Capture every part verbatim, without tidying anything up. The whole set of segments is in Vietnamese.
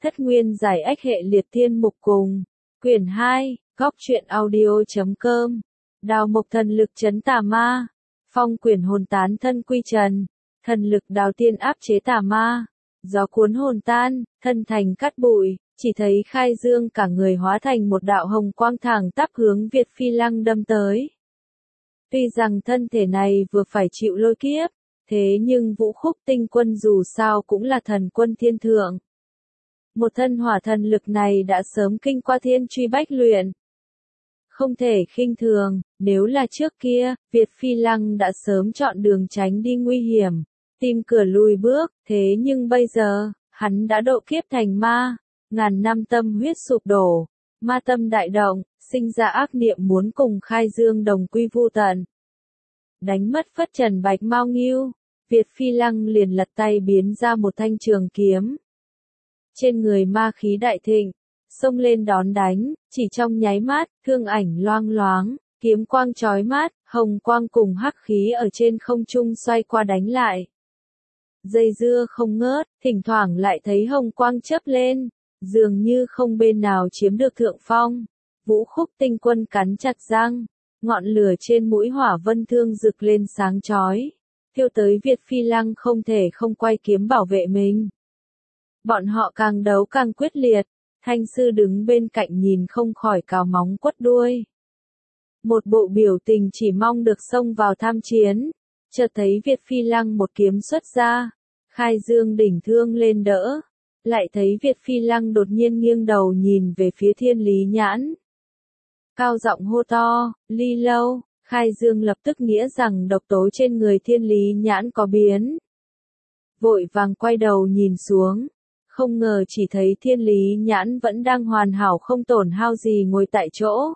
Thất nguyên giải ách hệ liệt thiên mục cùng. Quyển hai, góc truyện audio.com. Đào mộc thần lực trấn tà ma. Phong quyển hồn tán thân quy trần. Thần lực đào tiên áp chế tà ma. Gió cuốn hồn tan, thân thành cát bụi, chỉ thấy Khai Dương cả người hóa thành một đạo hồng quang thẳng tắp hướng Việt Phi Lăng đâm tới. Tuy rằng thân thể này vừa phải chịu lôi kiếp, thế nhưng Vũ Khúc Tinh Quân dù sao cũng là thần quân thiên thượng. Một thân hỏa thần lực này đã sớm kinh qua thiên truy bách luyện. Không thể khinh thường, nếu là trước kia, Việt Phi Lăng đã sớm chọn đường tránh đi nguy hiểm, tìm cửa lùi bước, thế nhưng bây giờ, hắn đã độ kiếp thành ma, ngàn năm tâm huyết sụp đổ, ma tâm đại động, sinh ra ác niệm muốn cùng Khai Dương đồng quy vu tận. Đánh mất phất trần bạch mao nghiêu, Việt Phi Lăng liền lật tay biến ra một thanh trường kiếm. Trên người ma khí đại thịnh, xông lên đón đánh, chỉ trong nháy mắt, thương ảnh loang loáng, kiếm quang chói mắt, hồng quang cùng hắc khí ở trên không trung xoay qua đánh lại. Dây dưa không ngớt, thỉnh thoảng lại thấy hồng quang chớp lên, dường như không bên nào chiếm được thượng phong. Vũ Khúc Tinh Quân cắn chặt răng, ngọn lửa trên mũi hỏa vân thương rực lên sáng chói, thiêu tới Việt Phi Lăng không thể không quay kiếm bảo vệ mình. Bọn họ càng đấu càng quyết liệt, Thanh Sư đứng bên cạnh nhìn không khỏi cào móng quất đuôi. Một bộ biểu tình chỉ mong được xông vào tham chiến, chợt thấy Việt Phi Lăng một kiếm xuất ra, Khai Dương đỉnh thương lên đỡ, lại thấy Việt Phi Lăng đột nhiên nghiêng đầu nhìn về phía Thiên Lý Nhãn. Cao giọng hô to, Ly Lâu, Khai Dương lập tức nghĩa rằng độc tố trên người Thiên Lý Nhãn có biến. Vội vàng quay đầu nhìn xuống, không ngờ chỉ thấy Thiên Lý Nhãn vẫn đang hoàn hảo không tổn hao gì ngồi tại chỗ.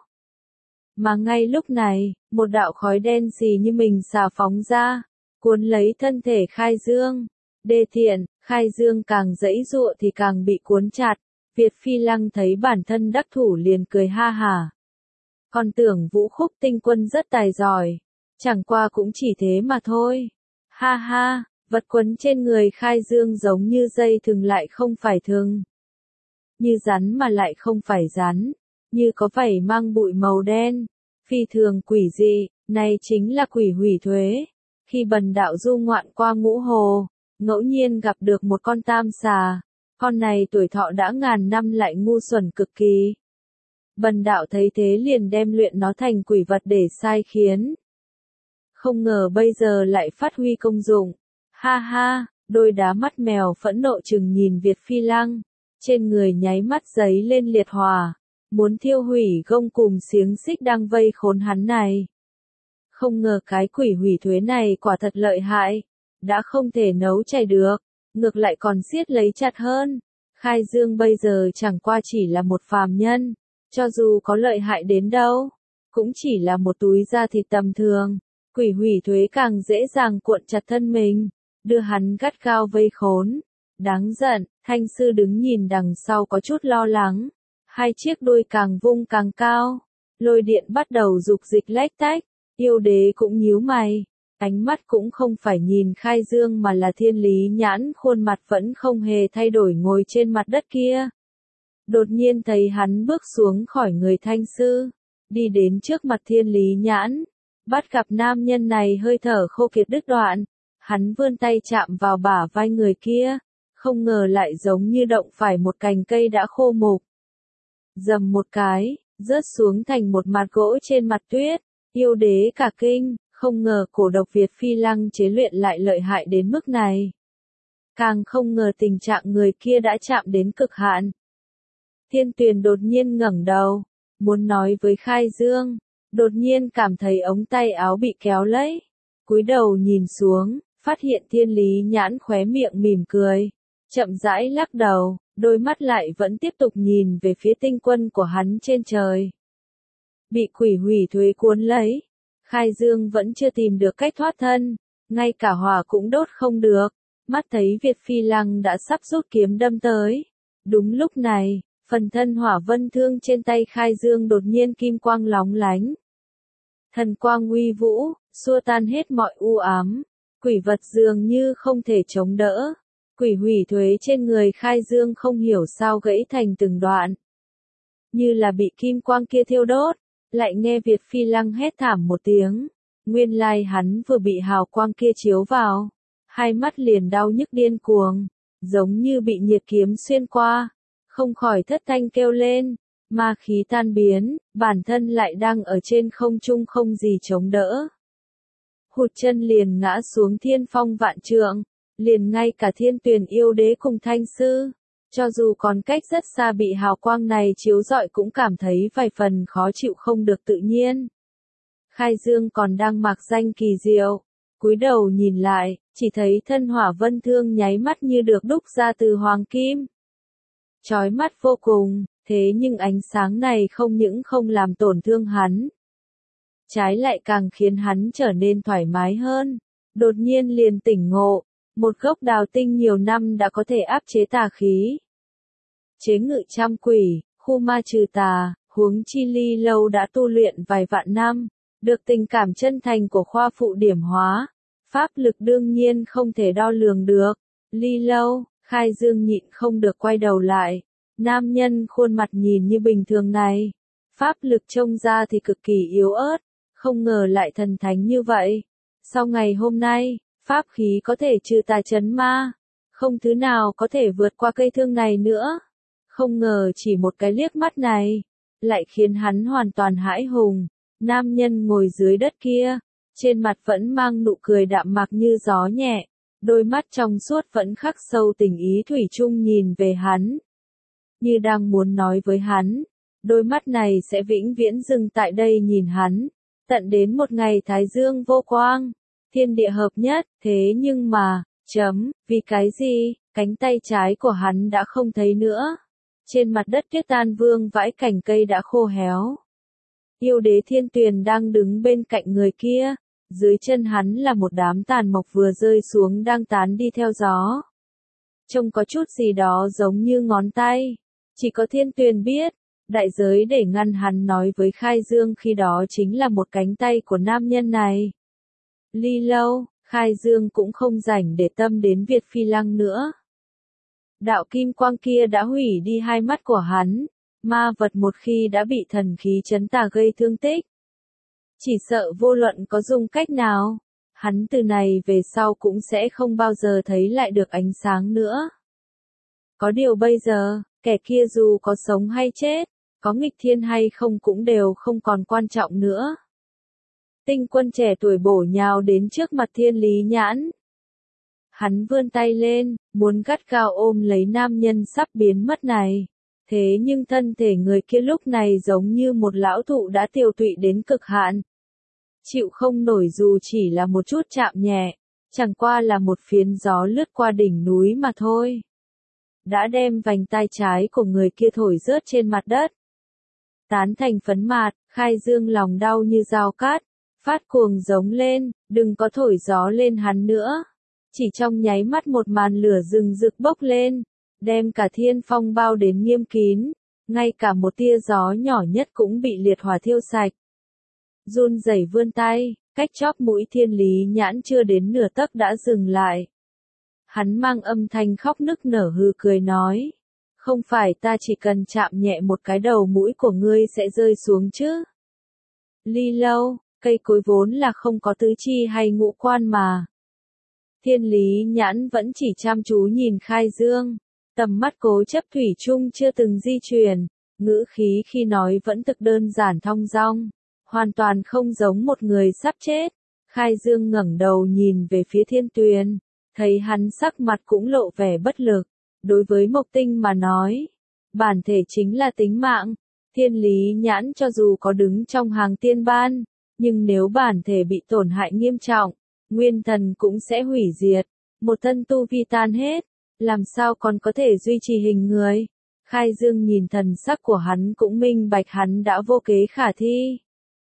Mà ngay lúc này, một đạo khói đen xì như mình xà phóng ra, cuốn lấy thân thể Khai Dương. Đê thiện, Khai Dương càng giãy giụa thì càng bị cuốn chặt, Việt Phi Lăng thấy bản thân đắc thủ liền cười ha hả. Còn tưởng Vũ Khúc Tinh Quân rất tài giỏi, chẳng qua cũng chỉ thế mà thôi. Ha ha, vật quấn trên người Khai Dương giống như dây thừng lại không phải thừng. Như rắn mà lại không phải rắn, như có vảy mang bụi màu đen, phi thường quỷ dị, này chính là quỷ hủy thuế. Khi bần đạo du ngoạn qua Ngũ Hồ, ngẫu nhiên gặp được một con tam xà, con này tuổi thọ đã ngàn năm lại ngu xuẩn cực kỳ. Bần đạo thấy thế liền đem luyện nó thành quỷ vật để sai khiến. Không ngờ bây giờ lại phát huy công dụng. Ha ha, đôi đá mắt mèo phẫn nộ chừng nhìn Việt Phi Lăng, trên người nháy mắt giấy lên liệt hỏa, muốn thiêu hủy gông cùng xiềng xích đang vây khốn hắn này. Không ngờ cái quỷ hủy thuế này quả thật lợi hại, đã không thể nấu chảy được, ngược lại còn siết lấy chặt hơn. Khai Dương bây giờ chẳng qua chỉ là một phàm nhân, cho dù có lợi hại đến đâu, cũng chỉ là một túi da thịt tầm thường. Quỷ hủy thuế càng dễ dàng cuộn chặt thân mình, đưa hắn gắt gao vây khốn. Đáng giận, Thanh Sư đứng nhìn đằng sau có chút lo lắng, hai chiếc đuôi càng vung càng cao, lôi điện bắt đầu dục dịch lách tách, yêu đế cũng nhíu mày. Ánh mắt cũng không phải nhìn Khai Dương mà là Thiên Lý Nhãn, khuôn mặt vẫn không hề thay đổi ngồi trên mặt đất kia. Đột nhiên thấy hắn bước xuống khỏi người Thanh Sư, đi đến trước mặt Thiên Lý Nhãn, bắt gặp nam nhân này hơi thở khô kiệt đứt đoạn, hắn vươn tay chạm vào bả vai người kia, không ngờ lại giống như động phải một cành cây đã khô mục. Dầm một cái, rớt xuống thành một mặt gỗ trên mặt tuyết, yêu đế cả kinh. Không ngờ cổ độc Việt Phi Lăng chế luyện lại lợi hại đến mức này. Càng không ngờ tình trạng người kia đã chạm đến cực hạn. Thiên Tuyền đột nhiên ngẩng đầu, muốn nói với Khai Dương, đột nhiên cảm thấy ống tay áo bị kéo lấy. Cúi đầu nhìn xuống, phát hiện Thiên Lý Nhãn khóe miệng mỉm cười, chậm rãi lắc đầu, đôi mắt lại vẫn tiếp tục nhìn về phía tinh quân của hắn trên trời. Bị quỷ hủy thuế cuốn lấy. Khai Dương vẫn chưa tìm được cách thoát thân, ngay cả hỏa cũng đốt không được, mắt thấy Việt Phi Lăng đã sắp rút kiếm đâm tới. Đúng lúc này, phần thân hỏa vân thương trên tay Khai Dương đột nhiên kim quang lóng lánh. Thần quang uy vũ, xua tan hết mọi u ám, quỷ vật dường như không thể chống đỡ. Quỷ hủy thuế trên người Khai Dương không hiểu sao gãy thành từng đoạn. Như là bị kim quang kia thiêu đốt, lại nghe Việt Phi Lăng hét thảm một tiếng. Nguyên lai hắn vừa bị hào quang kia chiếu vào. Hai mắt liền đau nhức điên cuồng, giống như bị nhiệt kiếm xuyên qua. Không khỏi thất thanh kêu lên, ma khí tan biến, bản thân lại đang ở trên không trung không gì chống đỡ. Hụt chân liền ngã xuống thiên phong vạn trượng, liền ngay cả Thiên Tuyền yêu đế cùng Thanh Sư, cho dù còn cách rất xa bị hào quang này chiếu rọi cũng cảm thấy vài phần khó chịu không được tự nhiên. Khai Dương còn đang mặc danh kỳ diệu, cúi đầu nhìn lại, chỉ thấy thân hỏa vân thương nháy mắt như được đúc ra từ hoàng kim. Chói mắt vô cùng, thế nhưng ánh sáng này không những không làm tổn thương hắn, trái lại càng khiến hắn trở nên thoải mái hơn. Đột nhiên liền tỉnh ngộ, một gốc đào tinh nhiều năm đã có thể áp chế tà khí, chế ngự trăm quỷ, khu ma trừ tà, huống chi Ly Lâu đã tu luyện vài vạn năm, được tình cảm chân thành của khoa phụ điểm hóa, pháp lực đương nhiên không thể đo lường được. Ly Lâu, Khai Dương nhịn không được quay đầu lại, nam nhân khuôn mặt nhìn như bình thường này, pháp lực trông ra thì cực kỳ yếu ớt, không ngờ lại thần thánh như vậy. Sau ngày hôm nay, pháp khí có thể trừ tà chấn ma, không thứ nào có thể vượt qua cây thương này nữa. Không ngờ chỉ một cái liếc mắt này, lại khiến hắn hoàn toàn hãi hùng. Nam nhân ngồi dưới đất kia, trên mặt vẫn mang nụ cười đạm mạc như gió nhẹ, đôi mắt trong suốt vẫn khắc sâu tình ý thủy chung nhìn về hắn, như đang muốn nói với hắn, đôi mắt này sẽ vĩnh viễn dừng tại đây nhìn hắn, tận đến một ngày thái dương vô quang, thiên địa hợp nhất. Thế nhưng mà, chấm, vì cái gì, cánh tay trái của hắn đã không thấy nữa. Trên mặt đất Tuyết Tan Vương vãi cành cây đã khô héo. Yêu đế Thiên Tuyền đang đứng bên cạnh người kia, dưới chân hắn là một đám tàn mộc vừa rơi xuống đang tán đi theo gió. Trông có chút gì đó giống như ngón tay, chỉ có Thiên Tuyền biết, đại giới để ngăn hắn nói với Khai Dương khi đó chính là một cánh tay của nam nhân này. Ly Lâu, Khai Dương cũng không rảnh để tâm đến Việt Phi Lăng nữa. Đạo kim quang kia đã hủy đi hai mắt của hắn, ma vật một khi đã bị thần khí chấn tà gây thương tích, chỉ sợ vô luận có dùng cách nào, hắn từ này về sau cũng sẽ không bao giờ thấy lại được ánh sáng nữa. Có điều bây giờ, kẻ kia dù có sống hay chết, có nghịch thiên hay không cũng đều không còn quan trọng nữa. Tinh Quân trẻ tuổi bổ nhào đến trước mặt Thiên Lý Nhãn. Hắn vươn tay lên, muốn gắt gao ôm lấy nam nhân sắp biến mất này. Thế nhưng thân thể người kia lúc này giống như một lão thụ đã tiều tụy đến cực hạn. Chịu không nổi dù chỉ là một chút chạm nhẹ, chẳng qua là một phiến gió lướt qua đỉnh núi mà thôi. Đã đem vành tai trái của người kia thổi rớt trên mặt đất. Tán thành phấn mạt, Khai Dương lòng đau như dao cát, phát cuồng giống lên, đừng có thổi gió lên hắn nữa. Chỉ trong nháy mắt một màn lửa rừng rực bốc lên, đem cả thiên phong bao đến nghiêm kín, ngay cả một tia gió nhỏ nhất cũng bị liệt hỏa thiêu sạch. Run rẩy vươn tay, cách chóp mũi Thiên Lý Nhãn chưa đến nửa tấc đã dừng lại. Hắn mang âm thanh khóc nức nở hừ cười nói, không phải ta chỉ cần chạm nhẹ một cái đầu mũi của ngươi sẽ rơi xuống chứ. Ly Lâu, cây cối vốn là không có tứ chi hay ngũ quan mà. Thiên Lý Nhãn vẫn chỉ chăm chú nhìn Khai Dương, tầm mắt cố chấp thủy chung chưa từng di chuyển, ngữ khí khi nói vẫn thực đơn giản thong dong, hoàn toàn không giống một người sắp chết. Khai Dương ngẩng đầu nhìn về phía Thiên Tuyền, thấy hắn sắc mặt cũng lộ vẻ bất lực. Đối với Mộc Tinh mà nói, bản thể chính là tính mạng. Thiên Lý Nhãn cho dù có đứng trong hàng tiên ban, nhưng nếu bản thể bị tổn hại nghiêm trọng, nguyên thần cũng sẽ hủy diệt, một thân tu vi tan hết, làm sao còn có thể duy trì hình người. Khai Dương nhìn thần sắc của hắn cũng minh bạch hắn đã vô kế khả thi.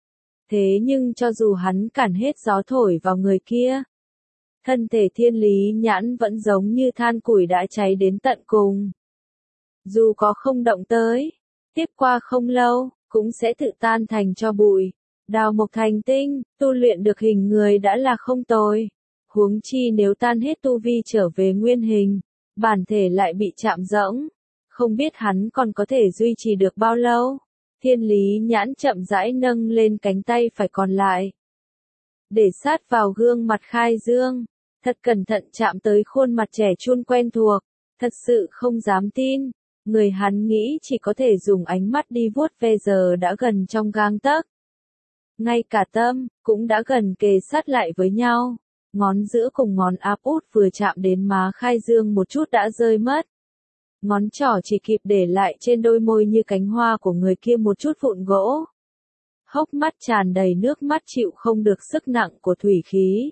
Thế nhưng cho dù hắn cản hết gió thổi vào người kia, thân thể Thiên Lý Nhãn vẫn giống như than củi đã cháy đến tận cùng. Dù có không động tới, tiếp qua không lâu, cũng sẽ tự tan thành tro bụi. Đào mộc thành tinh, tu luyện được hình người đã là không tồi. Huống chi nếu tan hết tu vi trở về nguyên hình, bản thể lại bị chạm rỗng. Không biết hắn còn có thể duy trì được bao lâu. Thiên lý nhãn chậm rãi nâng lên cánh tay phải còn lại. Để sát vào gương mặt Khai Dương. Thật cẩn thận chạm tới khuôn mặt trẻ trung quen thuộc. Thật sự không dám tin. Người hắn nghĩ chỉ có thể dùng ánh mắt đi vuốt ve giờ đã gần trong gang tấc. Ngay cả tâm, cũng đã gần kề sát lại với nhau. Ngón giữa cùng ngón áp út vừa chạm đến má Khai Dương một chút đã rơi mất. Ngón trỏ chỉ kịp để lại trên đôi môi như cánh hoa của người kia một chút vụn gỗ. Hốc mắt tràn đầy nước mắt chịu không được sức nặng của thủy khí.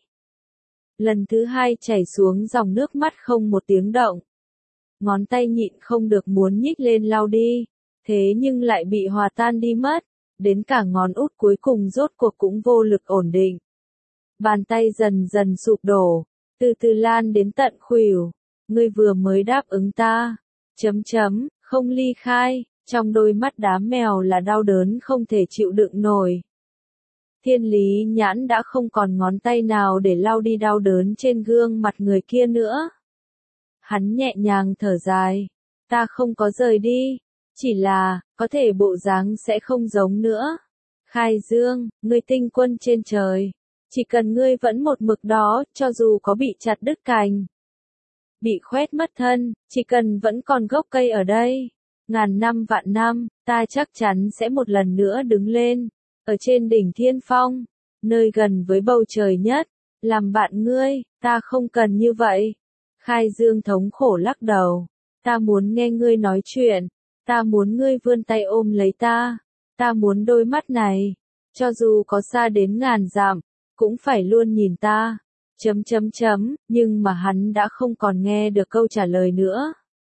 Lần thứ hai chảy xuống dòng nước mắt không một tiếng động. Ngón tay nhịn không được muốn nhích lên lau đi, thế nhưng lại bị hòa tan đi mất, đến cả ngón út cuối cùng rốt cuộc cũng vô lực ổn định. Bàn tay dần dần sụp đổ, từ từ lan đến tận khuỷu. Ngươi vừa mới đáp ứng ta, chấm chấm, không ly khai, trong đôi mắt đám mèo là đau đớn không thể chịu đựng nổi. Thiên lý nhãn đã không còn ngón tay nào để lau đi đau đớn trên gương mặt người kia nữa. Hắn nhẹ nhàng thở dài, ta không có rời đi, chỉ là, có thể bộ dáng sẽ không giống nữa. Khai Dương, ngươi tinh quân trên trời, chỉ cần ngươi vẫn một mực đó, cho dù có bị chặt đứt cành, bị khoét mất thân, chỉ cần vẫn còn gốc cây ở đây, ngàn năm vạn năm, ta chắc chắn sẽ một lần nữa đứng lên, ở trên đỉnh thiên phong, nơi gần với bầu trời nhất, làm bạn ngươi, ta không cần như vậy. Khai Dương thống khổ lắc đầu, ta muốn nghe ngươi nói chuyện, ta muốn ngươi vươn tay ôm lấy ta, ta muốn đôi mắt này, cho dù có xa đến ngàn dặm, cũng phải luôn nhìn ta, chấm chấm chấm, nhưng mà hắn đã không còn nghe được câu trả lời nữa.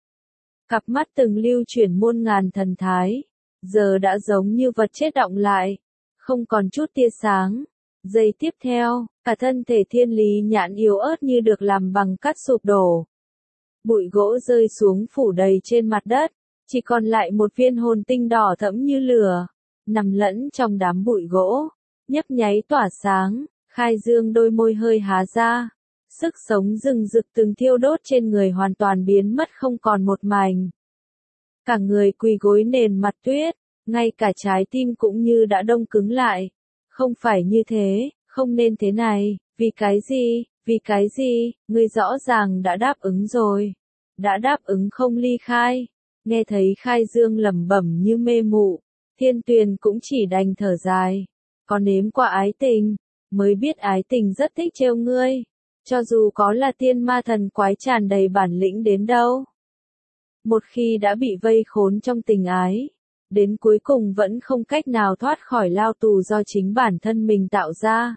Cặp mắt từng lưu chuyển muôn ngàn thần thái, giờ đã giống như vật chết đọng lại, không còn chút tia sáng. Giây tiếp theo, cả thân thể thiên lý nhãn yếu ớt như được làm bằng cát sụp đổ. Bụi gỗ rơi xuống phủ đầy trên mặt đất, chỉ còn lại một viên hồn tinh đỏ thẫm như lửa, nằm lẫn trong đám bụi gỗ, nhấp nháy tỏa sáng. Khai Dương đôi môi hơi há ra, sức sống rừng rực từng thiêu đốt trên người hoàn toàn biến mất không còn một mảnh. Cả người quỳ gối nền mặt tuyết, ngay cả trái tim cũng như đã đông cứng lại. Không phải như thế, không nên thế này, vì cái gì, vì cái gì, ngươi rõ ràng đã đáp ứng rồi. Đã đáp ứng không ly khai. Nghe thấy Khai Dương lẩm bẩm như mê mụ, Thiên Tuyền cũng chỉ đành thở dài. Có nếm qua ái tình, mới biết ái tình rất thích trêu ngươi. Cho dù có là tiên ma thần quái tràn đầy bản lĩnh đến đâu. Một khi đã bị vây khốn trong tình ái, đến cuối cùng vẫn không cách nào thoát khỏi lao tù do chính bản thân mình tạo ra.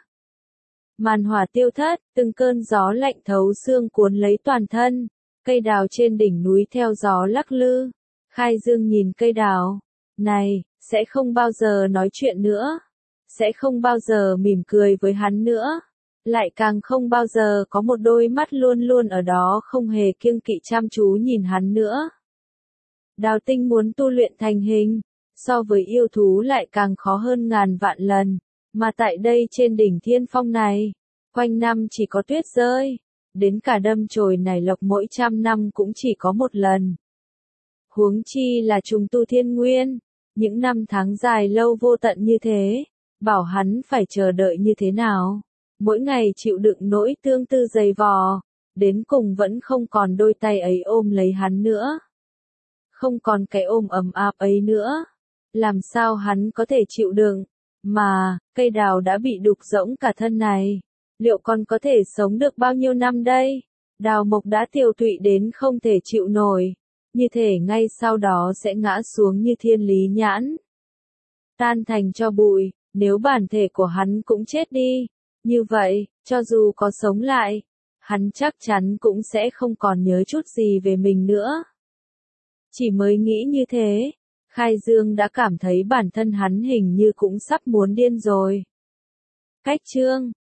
Màn hỏa tiêu thất, từng cơn gió lạnh thấu xương cuốn lấy toàn thân, cây đào trên đỉnh núi theo gió lắc lư. Khai Dương nhìn cây đào, này, sẽ không bao giờ nói chuyện nữa, sẽ không bao giờ mỉm cười với hắn nữa, lại càng không bao giờ có một đôi mắt luôn luôn ở đó không hề kiêng kỵ chăm chú nhìn hắn nữa. Đào tinh muốn tu luyện thành hình, so với yêu thú lại càng khó hơn ngàn vạn lần, mà tại đây trên đỉnh thiên phong này, quanh năm chỉ có tuyết rơi, đến cả đâm chồi nảy lộc mỗi trăm năm cũng chỉ có một lần. Huống chi là trùng tu thiên nguyên, những năm tháng dài lâu vô tận như thế, bảo hắn phải chờ đợi như thế nào, mỗi ngày chịu đựng nỗi tương tư dày vò, đến cùng vẫn không còn đôi tay ấy ôm lấy hắn nữa. Không còn cái ôm ấm áp ấy nữa. Làm sao hắn có thể chịu đựng, mà, cây đào đã bị đục rỗng cả thân này. Liệu còn có thể sống được bao nhiêu năm đây? Đào mộc đã tiều tụy đến không thể chịu nổi, như thể ngay sau đó sẽ ngã xuống như thiên lý nhãn. Tan thành cho bụi, nếu bản thể của hắn cũng chết đi, như vậy, cho dù có sống lại, hắn chắc chắn cũng sẽ không còn nhớ chút gì về mình nữa. Chỉ mới nghĩ như thế, Khai Dương đã cảm thấy bản thân hắn hình như cũng sắp muốn điên rồi. Cách chương